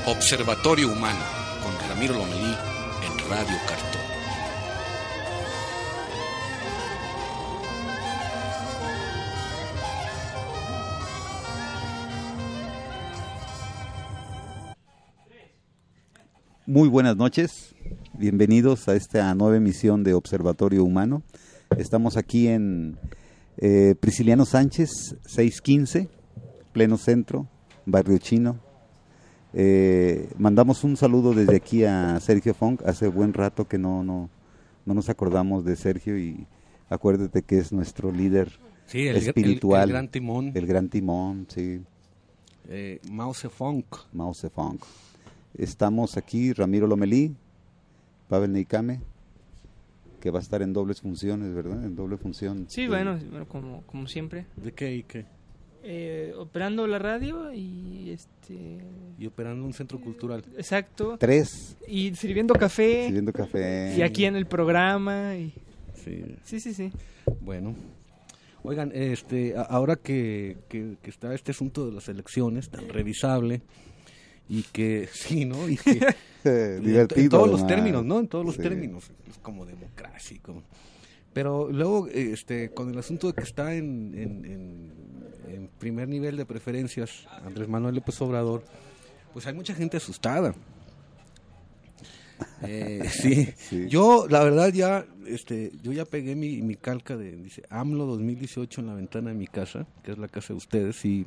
Observatorio Humano, con Ramiro Lomelí en Radio Cartón. Muy buenas noches, bienvenidos a esta nueva emisión de Observatorio Humano. Estamos aquí en Prisciliano Sánchez, 615, pleno centro, Barrio Chino. Mandamos un saludo desde aquí a Sergio Funk. Hace buen rato que no nos acordamos de Sergio, y acuérdate que es nuestro líder espiritual. El gran timón. El gran timón, sí. Mao Zedong. Mao Zedong. Estamos aquí, Ramiro Lomelí, Pavel Neikame, que va a estar en dobles funciones, ¿verdad? En doble función. Sí, bueno, como siempre. ¿De qué y qué? Operando la radio y Y operando un centro cultural. Exacto. 3. Y sirviendo café. Sirviendo café. Y aquí en el programa. Sí. Bueno. Oigan, ahora que está este asunto de las elecciones tan revisable y que sí, ¿no? Y que divertido. En todos los términos, ¿no? En todos los términos. Es como democracia. Pero luego, con el asunto de que está en primer nivel de preferencias Andrés Manuel López Obrador, pues hay mucha gente asustada. Sí. Yo, la verdad, yo ya pegué mi calca dice AMLO 2018 en la ventana de mi casa, que es la casa de ustedes, y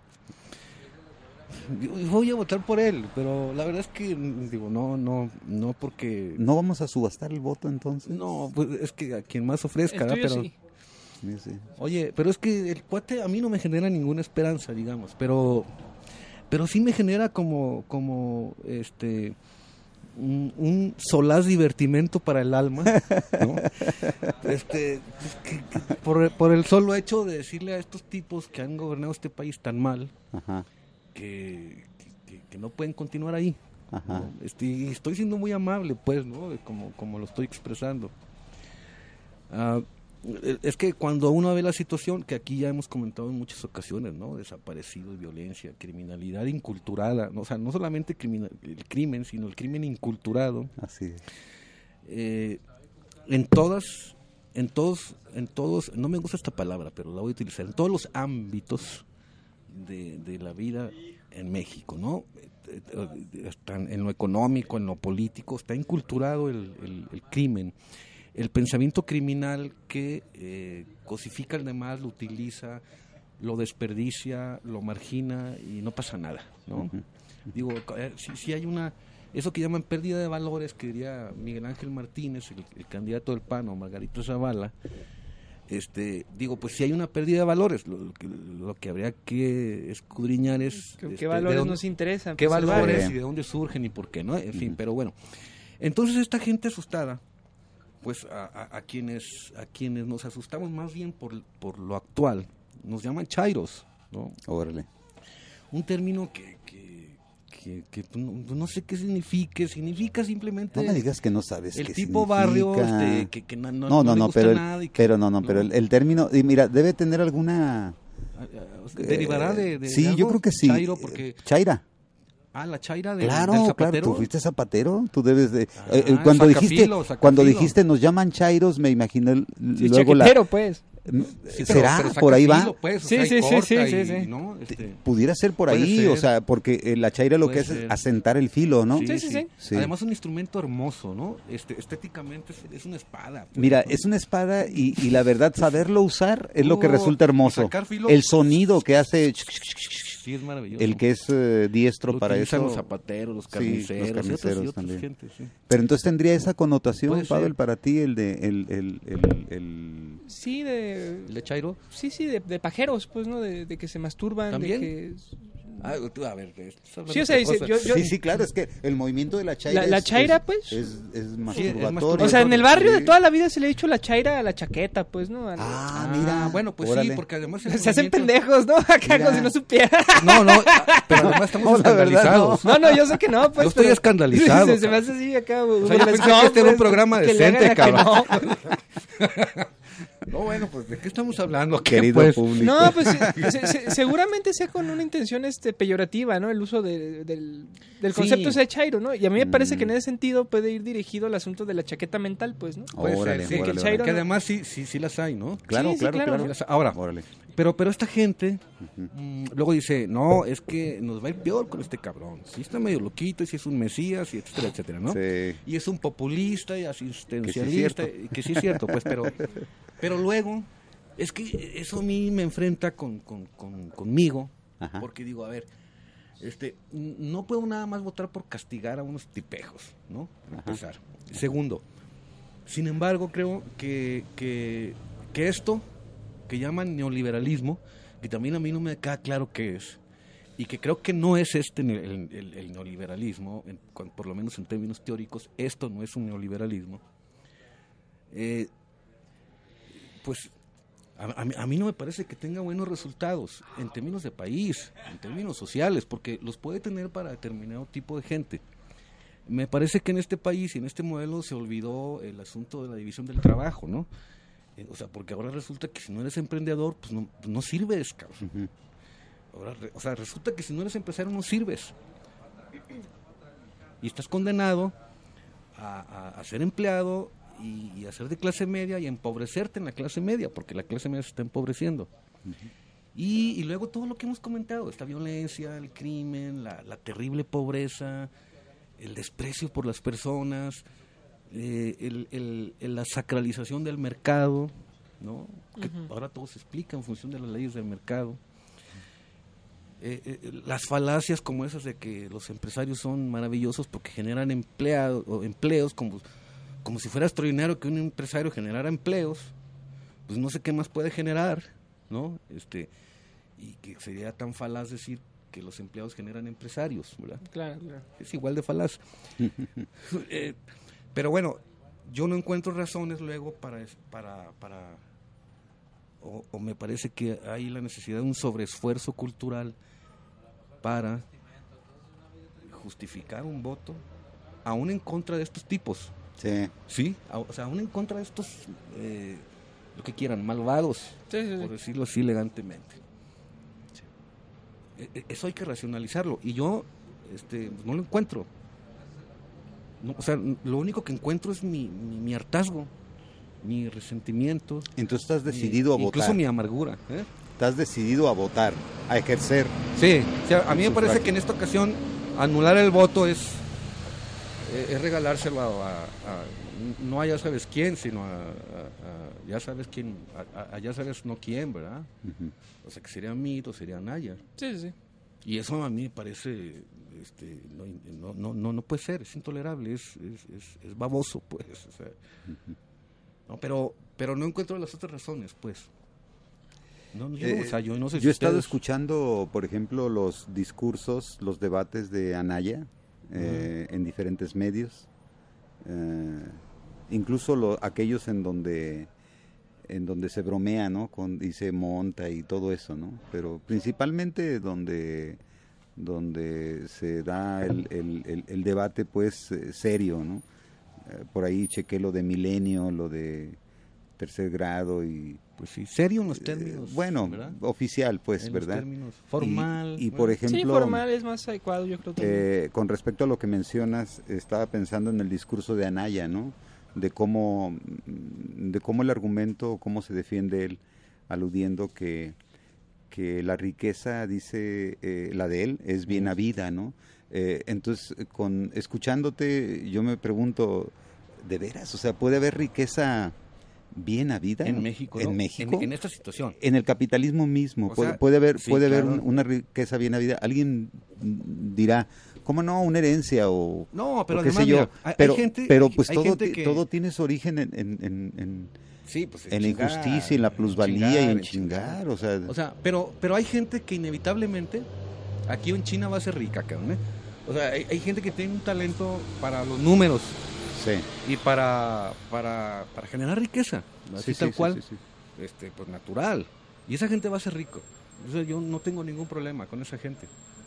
voy a votar por él, pero la verdad es que digo, no porque... ¿No vamos a subastar el voto entonces? No, pues es que a quien más ofrezca, el tuyo, pero... sí. Sí. Oye, pero es que el cuate a mí no me genera ninguna esperanza, digamos, pero sí me genera como un solaz divertimento para el alma, ¿no? Por el solo hecho de decirle a estos tipos que han gobernado este país tan mal, ajá, que no pueden continuar ahí. Ajá. ¿No? Estoy siendo muy amable, pues, ¿no? Como lo estoy expresando. Es que cuando uno ve la situación, que aquí ya hemos comentado en muchas ocasiones, ¿no? Desaparecidos, violencia, criminalidad inculturada, ¿no? O sea, no solamente el crimen, sino el crimen inculturado. Así es. En todos, no me gusta esta palabra, pero la voy a utilizar, en todos los ámbitos de la vida en México, ¿no? En lo económico, en lo político, está inculturado el crimen. El pensamiento criminal que cosifica al demás, lo utiliza, lo desperdicia, lo margina y no pasa nada, ¿no? Uh-huh. Digo, si hay eso que llaman pérdida de valores, que diría Miguel Ángel Martínez, el candidato del PAN, o Margarito Zavala, digo, pues si hay una pérdida de valores, lo que habría que escudriñar es... ¿Qué valores nos interesan? ¿Qué valores y de dónde surgen y por qué, no? En fin, pero bueno. Entonces esta gente asustada, pues a quienes nos asustamos más bien por lo actual, nos llaman chairos, ¿no? Órale. Un término que no sé qué significa simplemente... No me digas que no sabes qué significa. El tipo barrio, que no le gusta nada. Pero el término, y mira, debe tener alguna... ¿Derivará de sí, algo? Yo creo que sí. Chairo, porque... Chaira. La chaira del zapatero. Claro, tú fuiste zapatero, tú debes de... cuando dijiste nos llaman chairos, me imaginé luego chaquetero, pues. Sí, ¿será? ¿Por ahí va? Pues, sí. ¿no? Pudiera ser por ahí, ser. O sea, porque la chaira lo que es asentar el filo, ¿no? Sí. Además, un instrumento hermoso, ¿no? Estéticamente es una espada. Pues, mira, es una espada y la verdad, saberlo usar es lo que resulta hermoso. El sonido que hace... Sí, es maravilloso. El que es diestro para eso. Los zapateros, los carniceros, los carniceros y también. Gente, sí. Pero entonces tendría esa connotación, Pavel, para ti, el de... Sí, de... ¿El de chairo? Sí, de pajeros, pues, ¿no? De que se masturban. ¿También? De que... A ver, sí, o sea, sí, claro, es que el movimiento de la chaira la chaira, pues es masturbatorio. O sea, en el barrio de toda la vida se le ha dicho la chaira a la chaqueta, pues, ¿no? Mira, bueno, pues órale. Sí, porque además se hacen pendejos, ¿no? Acá como si no supiera. No, pero además estamos escandalizados. No, yo sé que no, pues. Yo estoy escandalizado. Se me hace así acá. O sea, yo pensé que este era un programa decente, cabrón. No, bueno, pues ¿de qué estamos hablando? Querido pues? público. No, pues seguramente sea con una intención peyorativa, ¿no? El uso del concepto ese de chairo, ¿no? Y a mí me parece que en ese sentido puede ir dirigido al asunto de la chaqueta mental, pues, ¿no? Puede Órale, ser, sí, órale, que el chairo que no- además sí las hay, ¿no? Claro, Sí, sí, claro, claro. claro. Sí las hay. Ahora, Órale. pero esta gente luego dice, no, es que nos va a ir peor con este cabrón. Sí está medio loquito, y sí es un mesías, y etcétera, etcétera, ¿no? Sí. Y es un populista y asistencialista, que sí es cierto, pues, pero luego, es que eso a mí me enfrenta conmigo, Ajá. porque digo, a ver, no puedo nada más votar por castigar a unos tipejos, ¿no? Para empezar. Segundo, sin embargo, creo que esto que llaman neoliberalismo, que también a mí no me queda claro qué es, y que creo que no es el neoliberalismo, por lo menos en términos teóricos, esto no es un neoliberalismo, pues a mí no me parece que tenga buenos resultados en términos de país, en términos sociales, porque los puede tener para determinado tipo de gente. Me parece que en este país y en este modelo se olvidó el asunto de la división del trabajo, ¿no? O sea, porque ahora resulta que si no eres emprendedor, pues no sirves, cabrón. Ahora, o sea, resulta que si no eres empresario no sirves. Y estás condenado a ser empleado y a ser de clase media y a empobrecerte en la clase media, porque la clase media se está empobreciendo. Y luego todo lo que hemos comentado, esta violencia, el crimen, la terrible pobreza, el desprecio por las personas, la sacralización del mercado, ¿no? Que ahora todo se explica en función de las leyes del mercado. Las falacias como esas de que los empresarios son maravillosos porque generan empleos como si fuera extraordinario que un empresario generara empleos, pues no sé qué más puede generar, ¿no? Y que sería tan falaz decir que los empleados generan empresarios, ¿verdad? Claro, claro. Es igual de falaz. Pero bueno, yo no encuentro razones luego o me parece que hay la necesidad de un sobreesfuerzo cultural para justificar un voto aún en contra de estos tipos. Sí. Sí, o sea, aún en contra de estos, lo que quieran, malvados, Sí. por decirlo así elegantemente. Eso hay que racionalizarlo, y yo no lo encuentro. No, o sea, lo único que encuentro es mi hartazgo, mi resentimiento. Entonces estás decidido a votar. Incluso mi amargura. Estás decidido a votar, a ejercer. Sí, o sea, a mí me Sufragio. parece que en esta ocasión anular el voto es regalárselo no a ya sabes quién, sino a ya sabes quién, a ya sabes no quién, ¿verdad? O sea, que sería Mito, sería Naya. Sí. Y eso a mí me parece, no puede ser, es intolerable, es baboso, pues. O sea, no, pero no encuentro las otras razones, pues. Yo no sé si Yo he estado ustedes- escuchando, por ejemplo, los discursos, los debates de Anaya en diferentes medios, incluso aquellos en donde se bromea, ¿no? Y se monta y todo eso, ¿no? Pero principalmente donde se da el debate, pues, serio, ¿no? Por ahí chequé lo de Milenio, lo de tercer grado y... Pues sí, serio en los términos. bueno, ¿verdad? oficial, pues, En ¿verdad? los términos formal. Y por ejemplo... Sí, formal es más adecuado, yo creo también. Con respecto a lo que mencionas, estaba pensando en el discurso de Anaya, ¿no? De cómo el argumento, cómo se defiende él, aludiendo que la riqueza, dice la de él, es bien habida, ¿no? Entonces, escuchándote, yo me pregunto, ¿de veras? O sea, ¿puede haber riqueza bien habida? En México, ¿no? ¿En México? En esta situación. En el capitalismo mismo, O sea, puede haber sí, haber claro. una riqueza bien habida. Alguien dirá, ¿cómo no? Una herencia o No, pero o qué además, sé yo. mira, hay Pero, gente- pero hay- pues hay todo, gente que- todo tiene su origen en Sí, pues la injusticia, en la plusvalía y en chingar. O sea, pero hay gente que inevitablemente aquí en China va a ser rica, cabrón, ¿eh? O sea, hay gente que tiene un talento para los números sí. y para generar riqueza, así Sí, tal sí, cual, sí, sí. pues natural. Y esa gente va a ser rico. O sea, yo no tengo ningún problema con esa gente.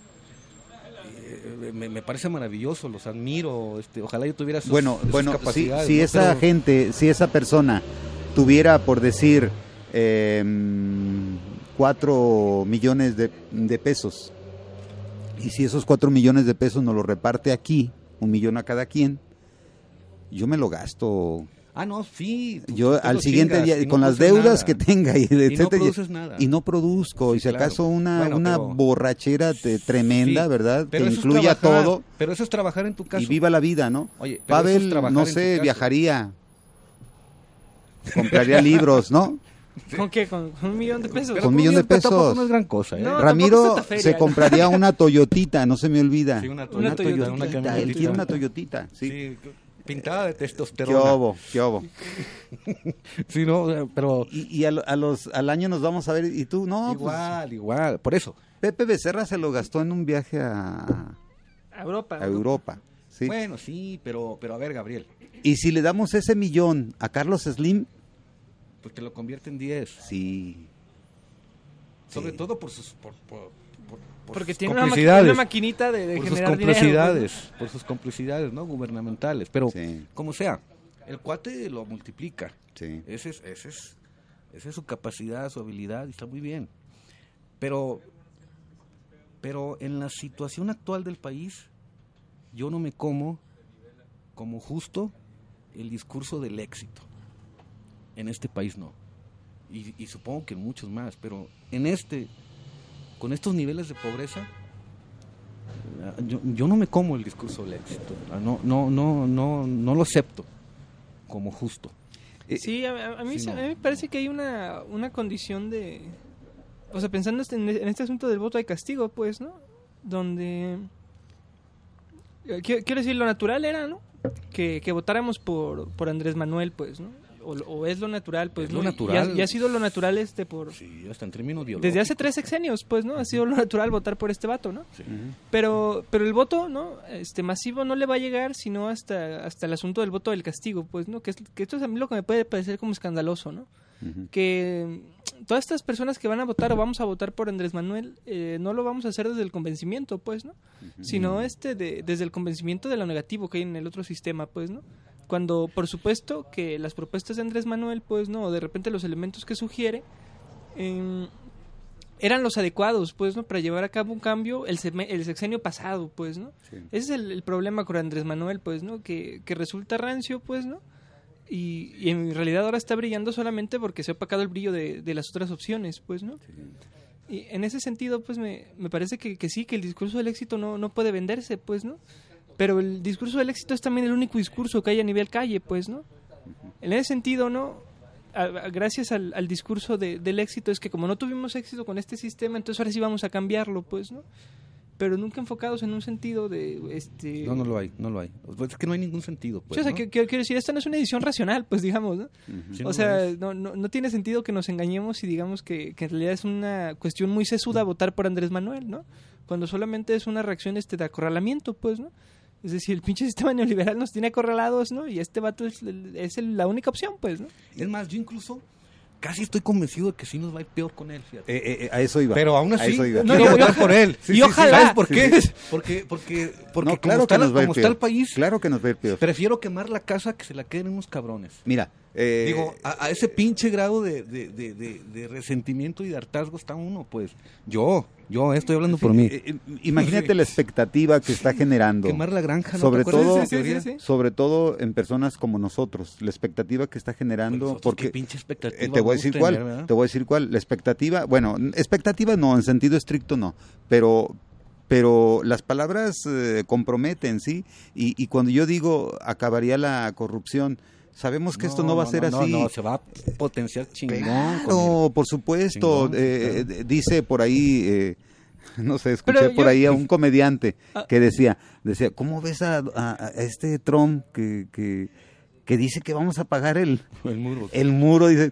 Me parece maravilloso, los admiro, ojalá yo tuviera sus Bueno, capacidades. si ¿no? esa Pero- gente, si esa persona tuviera, por decir, 4 millones de pesos. Y si esos 4 millones de pesos nos lo reparte aquí, 1 millón a cada quien, yo me lo gasto. Ah, no, sí. Yo al siguiente día, con las deudas que tenga, y no produces nada. Y no produzco, sí, y si acaso claro. una borrachera tremenda, sí, ¿verdad? Que eso incluya todo. Pero eso es trabajar en tu casa. Y viva la vida, ¿no? Oye, Pavel, no sé, viajaría, compraría libros, ¿no? ¿Con qué? ¿Con 1 millón de pesos? Con 1 millón de pesos. Tampoco no es gran cosa, ¿eh? No, Ramiro se compraría una Toyotita, no se me olvida. Sí, una Toyotita. Él quiere una Toyotita, sí. Pintada de testosterona. ¿Qué obo? Sí, no, pero... Y al año nos vamos a ver, y tú, no. Igual, por eso. Pepe Becerra se lo gastó en un viaje a Europa. ¿Sí? Bueno, sí, pero a ver, Gabriel. Y si le damos ese millón a Carlos Slim, pues te lo convierte en 10. Sí. Sobre todo por sus porque sus tiene complicidades, una maquinita de por generar sus complicidades, dinero, por sus complicidades, ¿no? Gubernamentales. Pero sí, como sea, el cuate lo multiplica. Sí. Esa es su capacidad, su habilidad, y está muy bien. Pero en la situación actual del país, yo no me como justo el discurso del éxito. En este país no. Y supongo que en muchos más, pero con estos niveles de pobreza, yo no me como el discurso del éxito. No lo acepto como justo. Sí, a mí sí, me parece que hay una condición de... O sea, pensando en este asunto del voto de castigo, pues, ¿no? Donde... Quiero decir, lo natural era, ¿no? Que votáramos por Andrés Manuel, pues, ¿no? O es lo natural, pues, es ¿no? lo natural. Y ha sido lo natural por... Sí, hasta en términos biológicos. Desde hace 3 sexenios, pues, ¿no? Ha sido lo natural votar por este vato, ¿no? Sí. Pero el voto, ¿no? Masivo no le va a llegar sino hasta el asunto del voto del castigo, pues, ¿no? Que esto es a mí lo que me puede parecer como escandaloso, ¿no? Uh-huh. Que todas estas personas que van a votar o vamos a votar por Andrés Manuel, no lo vamos a hacer desde el convencimiento, pues, ¿no? Uh-huh. Sino desde el convencimiento de lo negativo que hay en el otro sistema, pues, ¿no? Cuando, por supuesto, que las propuestas de Andrés Manuel, pues, ¿no? O de repente los elementos que sugiere eran los adecuados, pues, ¿no? Para llevar a cabo un cambio el sexenio pasado, pues, ¿no? Sí. Ese es el problema con Andrés Manuel, pues, ¿no? Que resulta rancio, pues, ¿no? Y en realidad ahora está brillando solamente porque se ha opacado el brillo de las otras opciones, pues, ¿no? Sí. Y en ese sentido, pues, me parece que sí, que el discurso del éxito no puede venderse, pues, ¿no? Pero el discurso del éxito es también el único discurso que hay a nivel calle, pues, ¿no? En ese sentido, ¿no? Gracias al discurso del éxito es que como no tuvimos éxito con este sistema, entonces ahora sí vamos a cambiarlo, pues, ¿no? Pero nunca enfocados en un sentido de... No lo hay. Pues es que no hay ningún sentido, pues, o sea, ¿no? quiero decir, esta no es una edición racional, pues, digamos, ¿no? Uh-huh. Sí, o sea, no tiene sentido que nos engañemos y digamos que en realidad es una cuestión muy sesuda votar por Andrés Manuel, ¿no? Cuando solamente es una reacción de acorralamiento, pues, ¿no? Es decir, el pinche sistema neoliberal nos tiene acorralados, ¿no? Y este vato es la única opción, pues, ¿no? Es más, yo incluso casi estoy convencido de que sí nos va a ir peor con él, fíjate. A eso iba. Pero aún así, quiero votar por él. Sí, y ojalá. ¿Sabes por qué? Porque no, claro como está el país, claro que nos va a ir peor. Prefiero quemar la casa que se la queden unos cabrones. Mira, digo, a ese pinche grado de resentimiento y de hartazgo está uno, pues. Yo estoy hablando por mí. Imagínate la expectativa que está generando. Quemar la granja, ¿no? Sobre todo, sí. Sobre todo en personas como nosotros, la expectativa que está generando, porque ¿qué pinche expectativa? Te voy a decir cuál, la expectativa, bueno, expectativa no, en sentido estricto no, pero las palabras comprometen, ¿sí? Y cuando yo digo acabaría la corrupción, sabemos que esto no va a ser así. No, se va a potenciar chingón. Claro, por supuesto. Chingón, dice por ahí, no sé, escuché por ahí a un comediante que decía, ¿cómo ves a este Trump que dice que vamos a pagar el muro? El muro, dice,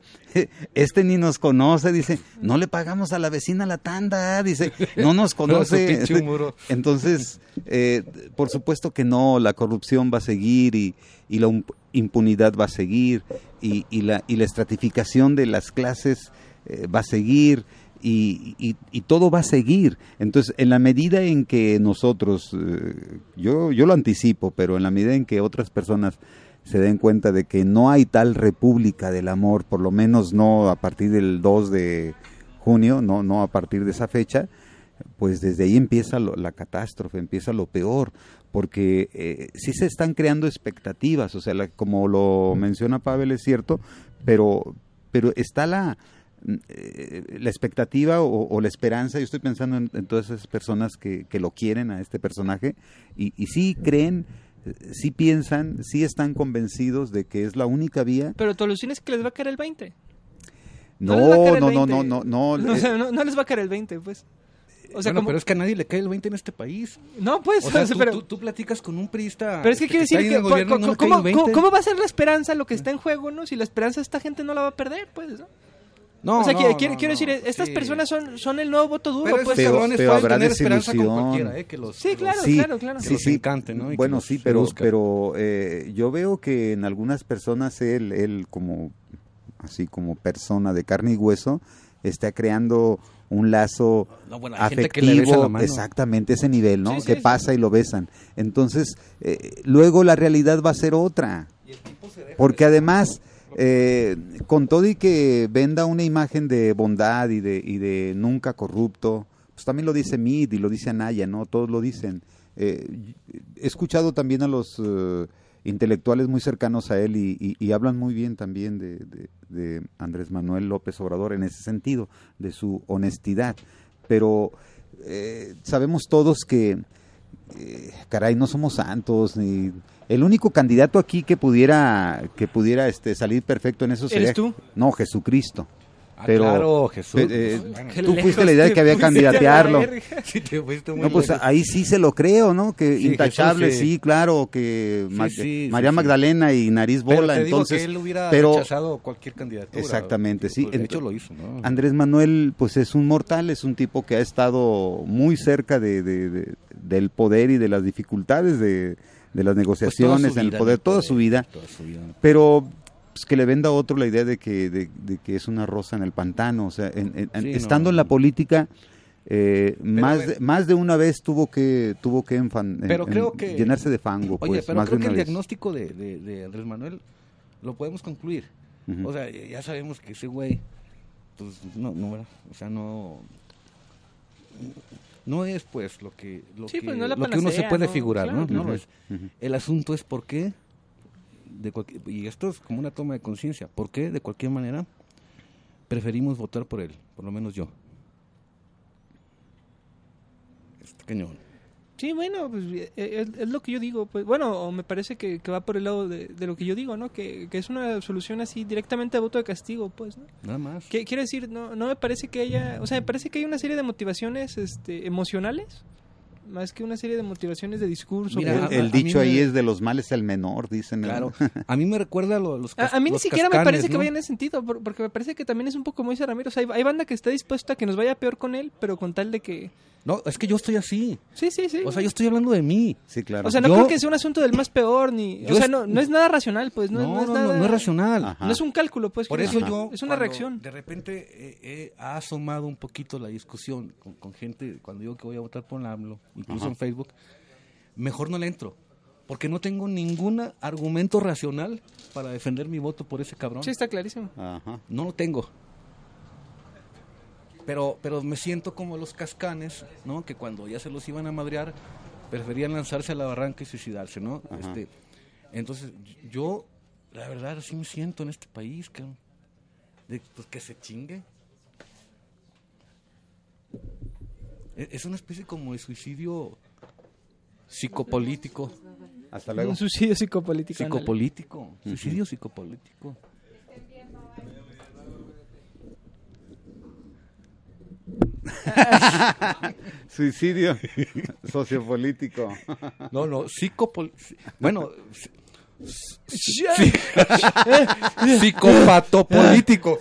ni nos conoce, dice, no le pagamos a la vecina la tanda, dice, no nos conoce. No, muro. Entonces, por supuesto que no, la corrupción va a seguir y la impunidad va a seguir y la estratificación de las clases va a seguir y todo va a seguir. Entonces, en la medida en que nosotros, yo lo anticipo, pero en la medida en que otras personas se den cuenta de que no hay tal república del amor, por lo menos no a partir del 2 de junio, no a partir de esa fecha, pues desde ahí empieza la catástrofe, empieza lo peor, porque sí se están creando expectativas, o sea, como lo menciona Pavel, es cierto, pero está la expectativa o la esperanza. Yo estoy pensando en todas esas personas que lo quieren a este personaje y sí creen, sí piensan, sí están convencidos de que es la única vía. Pero tu alucina es que les va a caer el 20. No les va a caer el 20, pues. O sea, bueno, pero es que a nadie le cae el 20 en este país. No, pues, o sea, pero tú platicas con un priista. Pero es que quiere decir que ¿cómo va a ser la esperanza lo que está en juego, no? Si la esperanza esta gente no la va a perder, pues, ¿no? No, o sea, quiero decir, estas personas son el nuevo voto duro, pero pues. Pero habrá tener esperanza desilusión. con cualquiera, que los, sí, claro. Que los encante, ¿no? Bueno, sí, pero yo veo que en algunas personas él como así como persona de carne y hueso está creando un lazo afectivo, exactamente ese nivel, ¿no? Que pasa y lo besan. Entonces, luego la realidad va a ser otra. Porque además, con todo y que venda una imagen de bondad y de nunca corrupto, pues también lo dice Meade y lo dice Anaya, ¿no? Todos lo dicen. He escuchado también a los intelectuales muy cercanos a él y hablan muy bien también de Andrés Manuel López Obrador en ese sentido, de su honestidad, pero sabemos todos que caray, no somos santos, ni el único candidato aquí que pudiera salir perfecto en eso sería ¿Eres tú? No, Jesucristo. Pero claro, Jesús. Tú fuiste la idea de que había candidatearlo. Sí, te fuiste muy no, pues lejos. ahí sí se lo creo, ¿no? Que sí, intachable, Jesús, sí, claro, que María Magdalena y nariz bola, pero te entonces. Digo que él hubiera rechazado cualquier candidatura. Exactamente, sí. De hecho lo hizo, ¿no? Andrés Manuel, pues es un mortal, es un tipo que ha estado muy cerca del poder y de las dificultades de las negociaciones pues en el poder, toda su vida. Pero pues que le venda a otro la idea de que es una rosa en el pantano, o sea, estando en la política, más de una vez tuvo que llenarse de fango. Oye, pues, pero más creo de que una el vez. diagnóstico de Andrés Manuel lo podemos concluir. O sea, ya sabemos que ese güey, pues no, o sea, no es pues lo que pues, no lo panacea, que uno se puede figurar, claro, ¿no? No lo es. El asunto es por qué y esto es como una toma de conciencia, ¿por qué de cualquier manera preferimos votar por él? Por lo menos yo. Este cañón. Sí, bueno, pues es lo que yo digo, pues bueno, o me parece que va por el lado de lo que yo digo, ¿no? Que es una solución así directamente a voto de castigo, pues, ¿no? Nada más. Quiero decir, no me parece que haya, o sea, me parece que hay una serie de motivaciones emocionales más que una serie de motivaciones de discurso. Mira, el dicho ahí es de los males el menor, dicen. Claro, a mí me recuerda a mí ni siquiera me parece que vaya en ese sentido, porque me parece que también es un poco como dice Ramiro, o sea, hay banda que está dispuesta a que nos vaya peor con él, pero con tal de que... No, es que yo estoy así. Sí. O sea, yo estoy hablando de mí. Sí, claro. O sea, no creo que sea un asunto del más peor, ni... O sea, no es nada racional, pues. No es racional. Ajá. No es un cálculo, pues. Por eso yo... Es una reacción. De repente ha asomado un poquito la discusión con gente, cuando digo que voy a votar por AMLO, incluso en Facebook, mejor no le entro. Porque no tengo ningún argumento racional para defender mi voto por ese cabrón. Sí, está clarísimo. Ajá. No lo tengo. Pero me siento como los cascanes, ¿no? Que cuando ya se los iban a madrear, preferían lanzarse a la barranca y suicidarse, ¿no? Entonces, yo, la verdad, así me siento en este país, pues que se chingue. Es una especie como de suicidio psicopolítico. Hasta luego. Un suicidio psicopolítico. Suicidio psicopolítico. Suicidio sociopolítico. No, bueno, psicopatopolítico.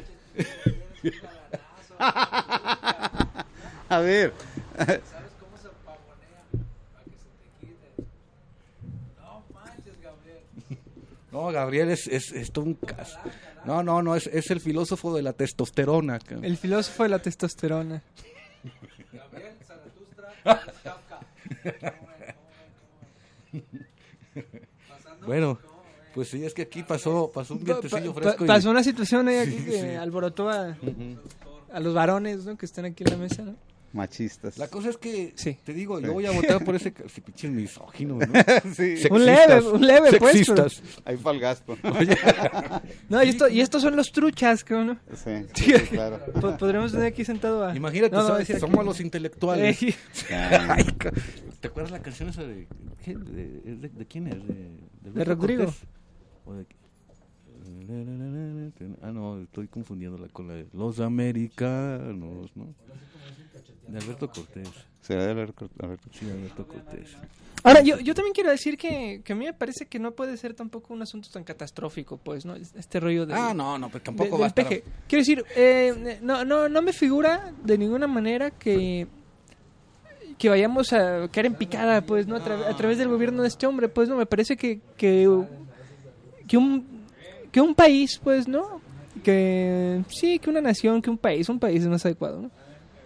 A ver. ¿Sabes cómo se pavonea para que se te quite? No manches, Gabriel. No, Gabriel es todo un caso. No, es el filósofo de la testosterona. El filósofo de la testosterona. Gabriel, Zaratustra, Kafka. Bueno, Pues sí, es que aquí pasó un vientecillo fresco. Pasó una situación ahí aquí que alborotó a los varones, ¿no? Que están aquí en la mesa, ¿no? Machistas. La cosa es que, Sí. te digo, yo voy a votar por ese pinche misógino, ¿no? Sí. Sexistas. Un leve, pues. Sexistas. Ahí fue el gasto. No, y estos son los truchas, creo, ¿no? Sí, claro. Podremos tener aquí sentado a... Imagínate, No, ¿sabes? decir Somos aquí. los intelectuales. Ah, Ay, ¿te acuerdas la canción esa de... ¿De quién es? De Rodrigo. Cortés? ¿O de... Ah, no, estoy confundiéndola con la de Los Americanos, ¿no? De Alberto Cortés. será de Alberto. Sí, Alberto Cortés. Ahora, yo también quiero decir que a mí me parece que no puede ser tampoco un asunto tan catastrófico, pues, ¿no? Este rollo de... No, pero tampoco del va a estar... peje. Quiero decir, no me figura de ninguna manera que vayamos a caer en picada, pues, ¿no? A través del gobierno de este hombre, pues, ¿no? Me parece que un país, pues, ¿no? Que una nación, que un país es más adecuado, ¿no?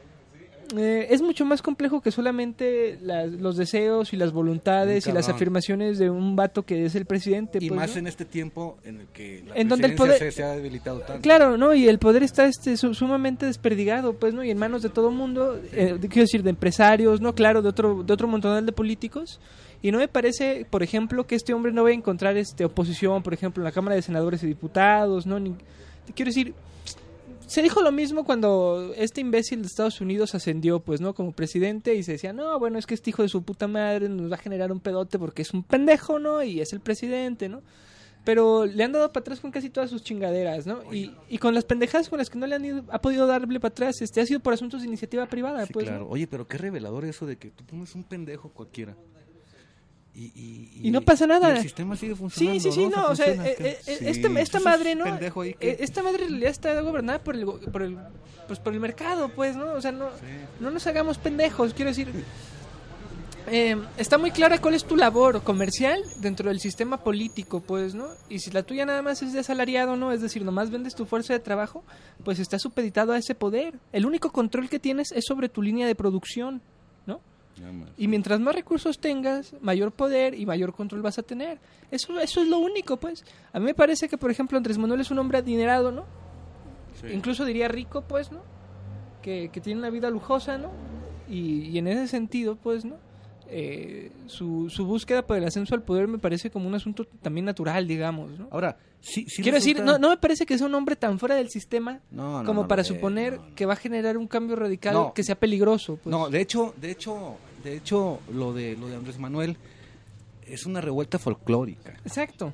Es mucho más complejo que solamente los deseos y las voluntades y las afirmaciones de un vato que es el presidente. Y pues, más ¿no? en este tiempo en el que la En donde el presidencia poder- se ha debilitado tanto. Claro, ¿no? Y el poder está sumamente desperdigado, pues, ¿no? Y en manos de todo el mundo, quiero decir, de empresarios, ¿no? Claro, de otro montonal de políticos. Y no me parece, por ejemplo, que este hombre no vaya a encontrar oposición, por ejemplo, en la Cámara de Senadores y Diputados, ¿no? Quiero decir, se dijo lo mismo cuando este imbécil de Estados Unidos ascendió, pues, ¿no? Como presidente y se decía, no, bueno, es que este hijo de su puta madre nos va a generar un pedote porque es un pendejo, ¿no? Y es el presidente, ¿no? Pero le han dado para atrás con casi todas sus chingaderas, ¿no? Y con las pendejadas con las que no le ha podido darle para atrás, ha sido por asuntos de iniciativa privada, Sí, pues, claro. ¿no? Oye, pero qué revelador eso de que tú pones un pendejo cualquiera. Y no pasa nada. Y el sistema sigue funcionando. Sí, no, o sea, funciona. esta madre, ¿no? Pendejo ahí que... Esta madre en realidad está gobernada por el mercado, pues, ¿no? O sea, no nos hagamos pendejos, quiero decir. Está muy clara cuál es tu labor comercial dentro del sistema político, pues, ¿no? Y si la tuya nada más es de asalariado, ¿no? Es decir, nomás vendes tu fuerza de trabajo, pues estás supeditado a ese poder. El único control que tienes es sobre tu línea de producción, ¿no? Y mientras más recursos tengas, mayor poder y mayor control vas a tener. Eso es lo único, pues. A mí me parece que, por ejemplo, Andrés Manuel es un hombre adinerado, ¿no? Sí. Incluso diría rico, pues, ¿no? Que tiene una vida lujosa, ¿no? Y en ese sentido, pues, ¿no? Su búsqueda por el ascenso al poder me parece como un asunto también natural, digamos, ¿no? Ahora, sí quiero decir, no me parece que sea un hombre tan fuera del sistema como para suponer no. que va a generar un cambio radical que sea peligroso, pues. No, de hecho lo de Andrés Manuel es una revuelta folclórica. Exacto.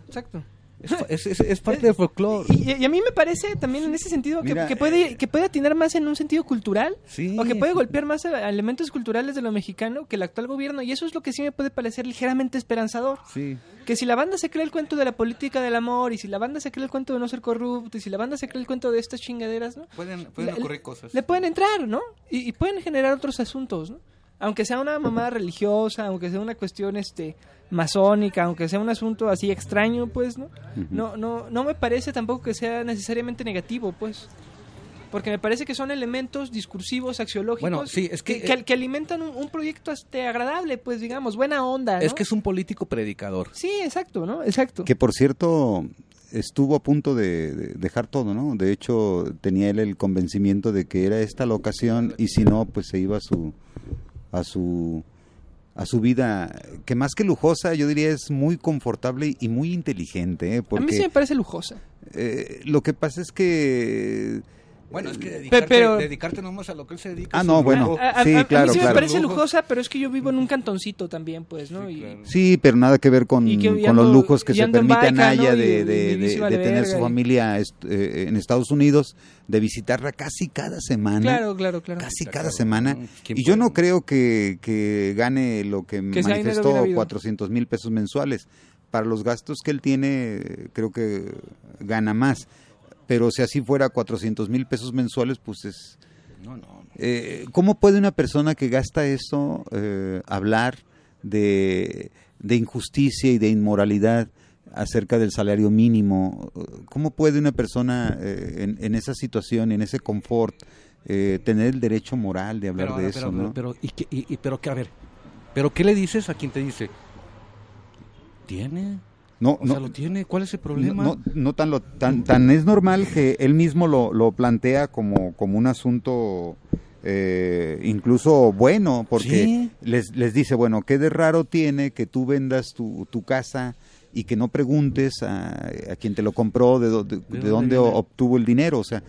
Es parte del folclore. Y a mí me parece también en ese sentido que puede atinar más en un sentido cultural, sí, o que puede golpear más a elementos culturales de lo mexicano que el actual gobierno, y eso es lo que sí me puede parecer ligeramente esperanzador. Sí. Que si la banda se cree el cuento de la política del amor, y si la banda se cree el cuento de no ser corrupto, y si la banda se cree el cuento de estas chingaderas, ¿no? Pueden ocurrir cosas. Le pueden entrar, ¿no? Y pueden generar otros asuntos, ¿no? Aunque sea una mamada religiosa, aunque sea una cuestión masónica, aunque sea un asunto así extraño, pues, ¿no? Uh-huh. No me parece tampoco que sea necesariamente negativo, pues. Porque me parece que son elementos discursivos, axiológicos, bueno, sí, es que alimentan un proyecto agradable, pues, digamos, buena onda, ¿no? Es que es un político predicador. Sí, exacto, ¿no? Exacto. Que, por cierto, estuvo a punto de dejar todo, ¿no? De hecho, tenía él el convencimiento de que era esta la ocasión, y si no, pues se iba a su vida, que más que lujosa, yo diría es muy confortable y muy inteligente, porque a mí sí me parece lujosa. Lo que pasa es que... Bueno, es que dedicarte nomás a lo que él se dedica. Ah, no, bueno, sí, claro. A mí sí claro. me parece lujosa, pero es que yo vivo en un cantoncito también, pues, ¿no? Sí, claro. Sí, pero nada que ver con los lujos que se permite a Naya, ¿no? de tener su familia en Estados Unidos, de visitarla casi cada semana. Claro. Casi cada semana. Y yo no creo que gane lo que manifestó, 400,000 pesos mensuales. Para los gastos que él tiene, creo que gana más. Pero si así fuera 400,000 pesos mensuales, pues es... No. ¿Cómo puede una persona que gasta eso hablar de injusticia y de inmoralidad acerca del salario mínimo? ¿Cómo puede una persona en esa situación, en ese confort, tener el derecho moral de hablar de eso? ¿No? Pero ¿qué le dices a quien te dice? No, O sea, lo tiene. ¿Cuál es el problema? No tan es normal que él mismo lo plantea como un asunto incluso bueno, porque Sí. les dice, bueno, ¿qué de raro tiene que tú vendas tu casa y que no preguntes a quien te lo compró de dónde viene? obtuvo el dinero? O sea,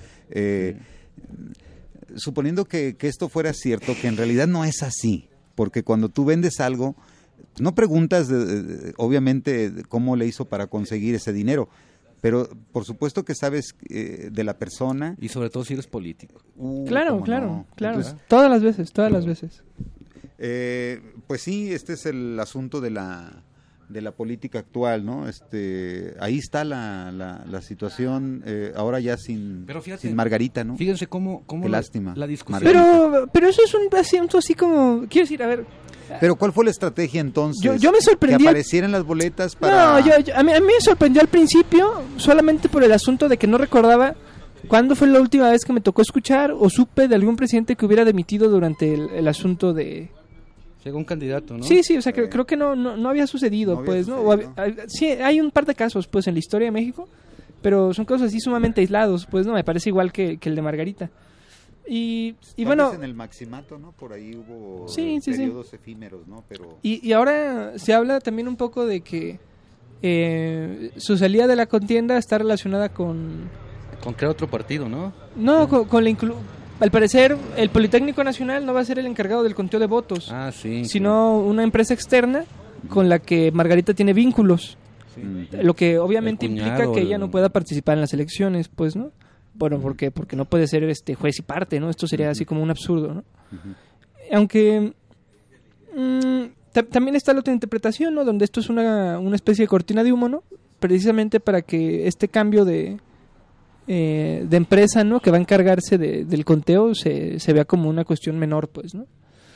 suponiendo que esto fuera cierto, que en realidad no es así, porque cuando tú vendes algo, no preguntas, obviamente, cómo le hizo para conseguir ese dinero, pero por supuesto que sabes de la persona. Y sobre todo si eres político. Claro, ¿cómo claro, no? claro. Entonces, Todas las veces. pues sí, este es el asunto de la política actual, ¿no? Ahí está la situación, ahora ya sin Margarita, ¿no? Fíjense cómo Qué lástima. la discusión. Pero eso es un asunto así como, quiero decir, a ver, Pero ¿cuál fue la estrategia entonces? Yo me sorprendí. Que aparecieran las boletas para... No, a mí me sorprendió al principio solamente por el asunto de que no recordaba cuándo fue la última vez que me tocó escuchar o supe de algún presidente que hubiera dimitido durante el asunto de... Llegó un candidato, ¿no? Sí, o sea, creo que no había sucedido, No había pues, ¿no? sucedido. Sí, hay un par de casos, pues, en la historia de México, pero son casos así sumamente aislados, pues, ¿no? Me parece igual que el de Margarita. Y Tal bueno... vez en el maximato, ¿no? Por ahí hubo Sí. periodos efímeros, ¿no? Pero... Y ahora se habla también un poco de que su salida de la contienda está relacionada con... Con crear otro partido, ¿no? No, con la al parecer el Politécnico Nacional no va a ser el encargado del conteo de votos, Ah, sí. sino una empresa externa con la que Margarita tiene vínculos, Sí. lo que obviamente El cuñado, implica que ella el- no pueda participar en las elecciones, pues, ¿no? Bueno, porque no puede ser juez y parte, ¿no? Esto sería así como un absurdo, ¿no? Aunque también está la otra interpretación, ¿no? Donde esto es una especie de cortina de humo, ¿no? Precisamente para que este cambio de empresa, ¿no? Que va a encargarse del conteo se vea como una cuestión menor, pues, ¿no?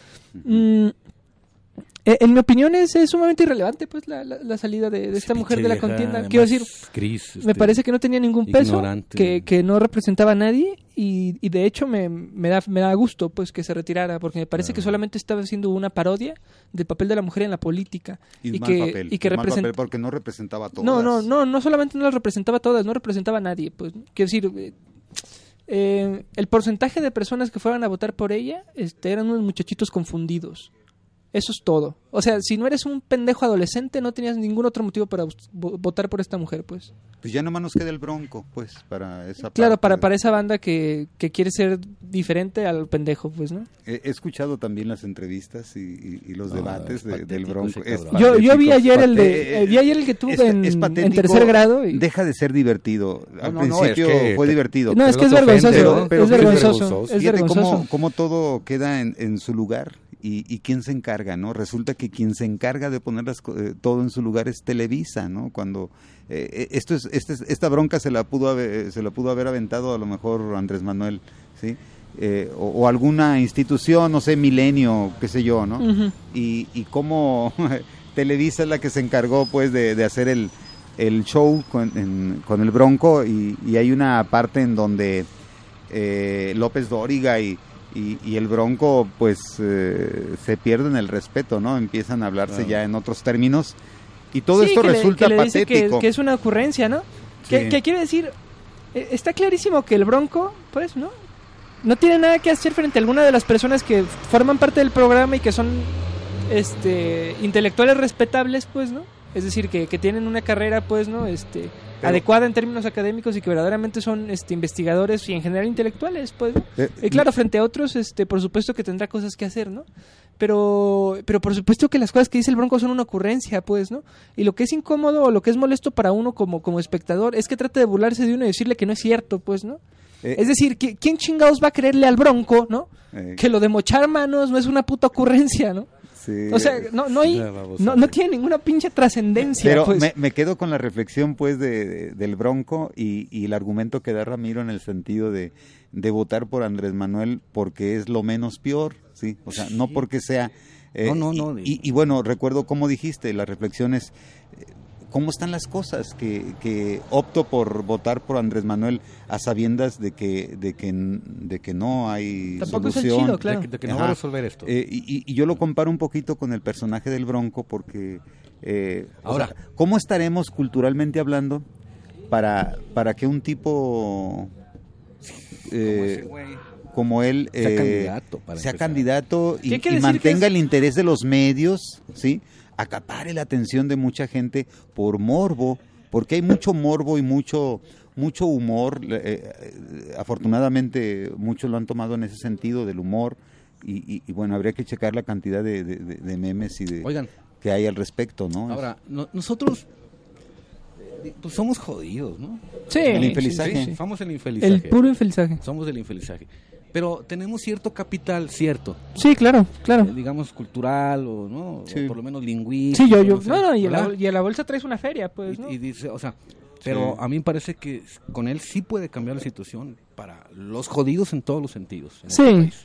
En mi opinión es sumamente irrelevante, pues, la salida de esta mujer de la contienda. Quiero decir, me parece que no tenía ningún peso, ignorante. que no representaba a nadie y de hecho me da gusto, pues, que se retirara, porque me parece que solamente estaba haciendo una parodia del papel de la mujer en la política Y que mal papel porque no representaba a todas. no solamente no las representaba a todas, no representaba a nadie, pues. Quiero decir, el porcentaje de personas que fueran a votar por ella eran unos muchachitos confundidos. Eso es todo. O sea, si no eres un pendejo adolescente, no tenías ningún otro motivo para votar por esta mujer, pues. Pues ya nomás nos queda el Bronco, pues, para esa Claro, parte. para esa banda que quiere ser diferente al pendejo, pues, ¿no? He escuchado también las entrevistas y los No, debates es patético del Bronco. ese cabrón. Yo vi ayer patético. el que tuve Es en patético, tercer grado. Deja de ser divertido. Al No, principio es que fue divertido. No, es que es no te ofende, vergonzoso. ¿no? Pero Es fíjate, vergonzoso. Es Fíjate vergonzoso. cómo todo queda en su lugar y quién se encarga, ¿no? Resulta que quien se encarga de poner todo en su lugar es Televisa, ¿no? Cuando esta bronca se la pudo haber aventado a lo mejor Andrés Manuel, ¿sí? O alguna institución, no sé, Milenio, qué sé yo, ¿no? Ujú. Y cómo Televisa es la que se encargó, pues, de hacer el show con el Bronco y hay una parte en donde López Dóriga y el Bronco pues se pierden el respeto, ¿no? Empiezan a hablarse Claro. ya en otros términos y todo Sí, esto que resulta le dice patético. que es una ocurrencia, ¿no? Sí. Que quiere decir, está clarísimo que el Bronco, pues, no tiene nada que hacer frente a alguna de las personas que forman parte del programa y que son intelectuales respetables, pues, ¿no? Es decir, que tienen una carrera, pues, ¿no? Adecuada en términos académicos y que verdaderamente son investigadores y en general intelectuales, pues, ¿no? Claro, frente a otros, por supuesto que tendrá cosas que hacer, ¿no? Pero por supuesto que las cosas que dice el Bronco son una ocurrencia, pues, ¿no? Y lo que es incómodo o lo que es molesto para uno como espectador es que trate de burlarse de uno y decirle que no es cierto, pues, ¿no? Es decir, ¿quién chingados va a creerle al Bronco, ¿no? Que lo de mochar manos no es una puta ocurrencia, ¿no? Sí. O sea, no tiene ninguna pinche trascendencia. Pero pues. me quedo con la reflexión pues del Bronco y el argumento que da Ramiro en el sentido de votar por Andrés Manuel porque es lo menos peor, ¿sí? O sea, no porque sea... No. Y bueno, recuerdo cómo dijiste, la reflexión es... ¿Cómo están las cosas? Que opto por votar por Andrés Manuel a sabiendas de que no hay Tampoco es el solución. chido, claro. De que no va a resolver esto. Y yo lo comparo un poquito con el personaje del Bronco porque Ahora, sea, ¿cómo estaremos culturalmente hablando para que un tipo como ese güey como él sea candidato, para sea empezar. candidato Sí, hay que y decir que mantenga es- el interés de los medios, ¿sí? Acapare la atención de mucha gente por morbo, porque hay mucho morbo y mucho humor. Afortunadamente muchos lo han tomado en ese sentido del humor y bueno, habría que checar la cantidad de memes y de Oigan, que hay al respecto, ¿no? ahora, nosotros pues somos jodidos, ¿no? Sí, El infelizaje. sí, sí. Somos el infelizaje. El puro infelizaje. Somos el infelizaje. Pero tenemos cierto capital, cierto, Sí, claro, claro. digamos cultural o no, Sí. o por lo menos lingüístico. Sí, yo, no sé, no, y ¿verdad? a la bolsa traes una feria, pues, ¿no? Y dice, o sea, pero Sí. a mí me parece que con él sí puede cambiar la situación para los jodidos en todos los sentidos. En Sí. este país.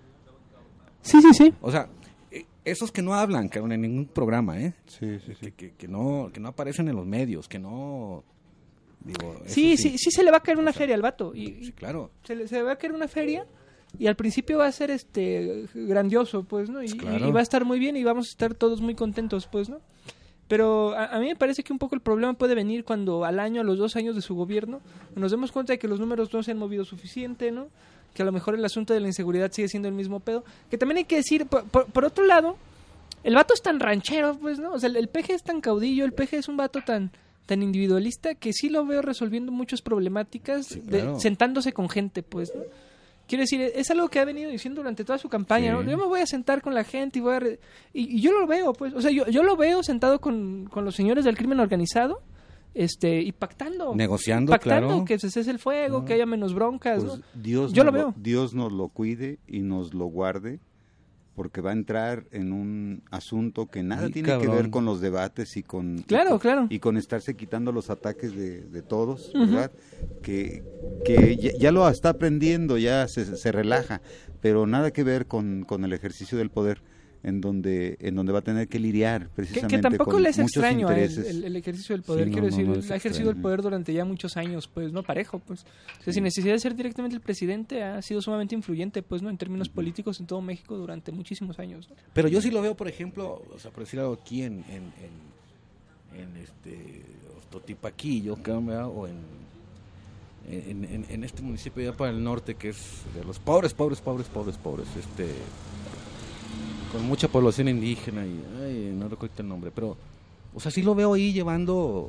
Sí, sí, sí. O sea, esos que no hablan, cabrón, en ningún programa, Sí, sí, sí. que no aparecen en los medios, que no... Digo, eso Sí, sí, sí se le va a caer una feria al vato. Sí, claro. Se le va a caer una feria y al principio va a ser grandioso, pues, ¿no? Claro. Y va a estar muy bien y vamos a estar todos muy contentos, pues, ¿no? Pero a mí me parece que un poco el problema puede venir cuando al año, a los 2 años de su gobierno, nos demos cuenta de que los números no se han movido suficiente, ¿no? Que a lo mejor el asunto de la inseguridad sigue siendo el mismo pedo. Que también hay que decir, por otro lado, el vato es tan ranchero, pues, ¿no? O sea, el peje es tan caudillo, el peje es un vato tan individualista que sí lo veo resolviendo muchas problemáticas, Sí, claro. sentándose con gente, pues, ¿no? Quiero decir, es algo que ha venido diciendo durante toda su campaña, Sí. ¿no? Yo me voy a sentar con la gente y voy a... y yo lo veo, pues, o sea, yo lo veo sentado con los señores del crimen organizado, y pactando. Negociando, pactando, claro. que se cese el fuego, que haya menos broncas, Pues ¿no? Dios, Yo lo veo. Dios nos lo cuide y nos lo guarde, porque va a entrar en un asunto que nada Ay, tiene que cabrón. ver con los debates Claro, claro. y con estarse quitando los ataques de todos, Ujú. ¿verdad? Que ya lo está aprendiendo, ya se relaja, pero nada que ver con el ejercicio del poder, en donde va a tener que lidiar precisamente Que tampoco con le es muchos extraño a él intereses. el ejercicio del poder, Sí, quiero no, decir, no él es ha ejercido el extraño. poder durante ya muchos años, pues, no parejo, pues. O sea, sin necesidad de ser directamente el presidente, ha sido sumamente influyente, pues, ¿no? En términos políticos en todo México durante muchísimos años, ¿no? Pero yo sí lo veo, por ejemplo, o sea, por decir algo aquí en Totipaquillo, ¿verdad? O en este municipio allá para el norte, que es de los pobres, con mucha población indígena y no recuerdo el nombre, pero, o sea, sí lo veo ahí llevando,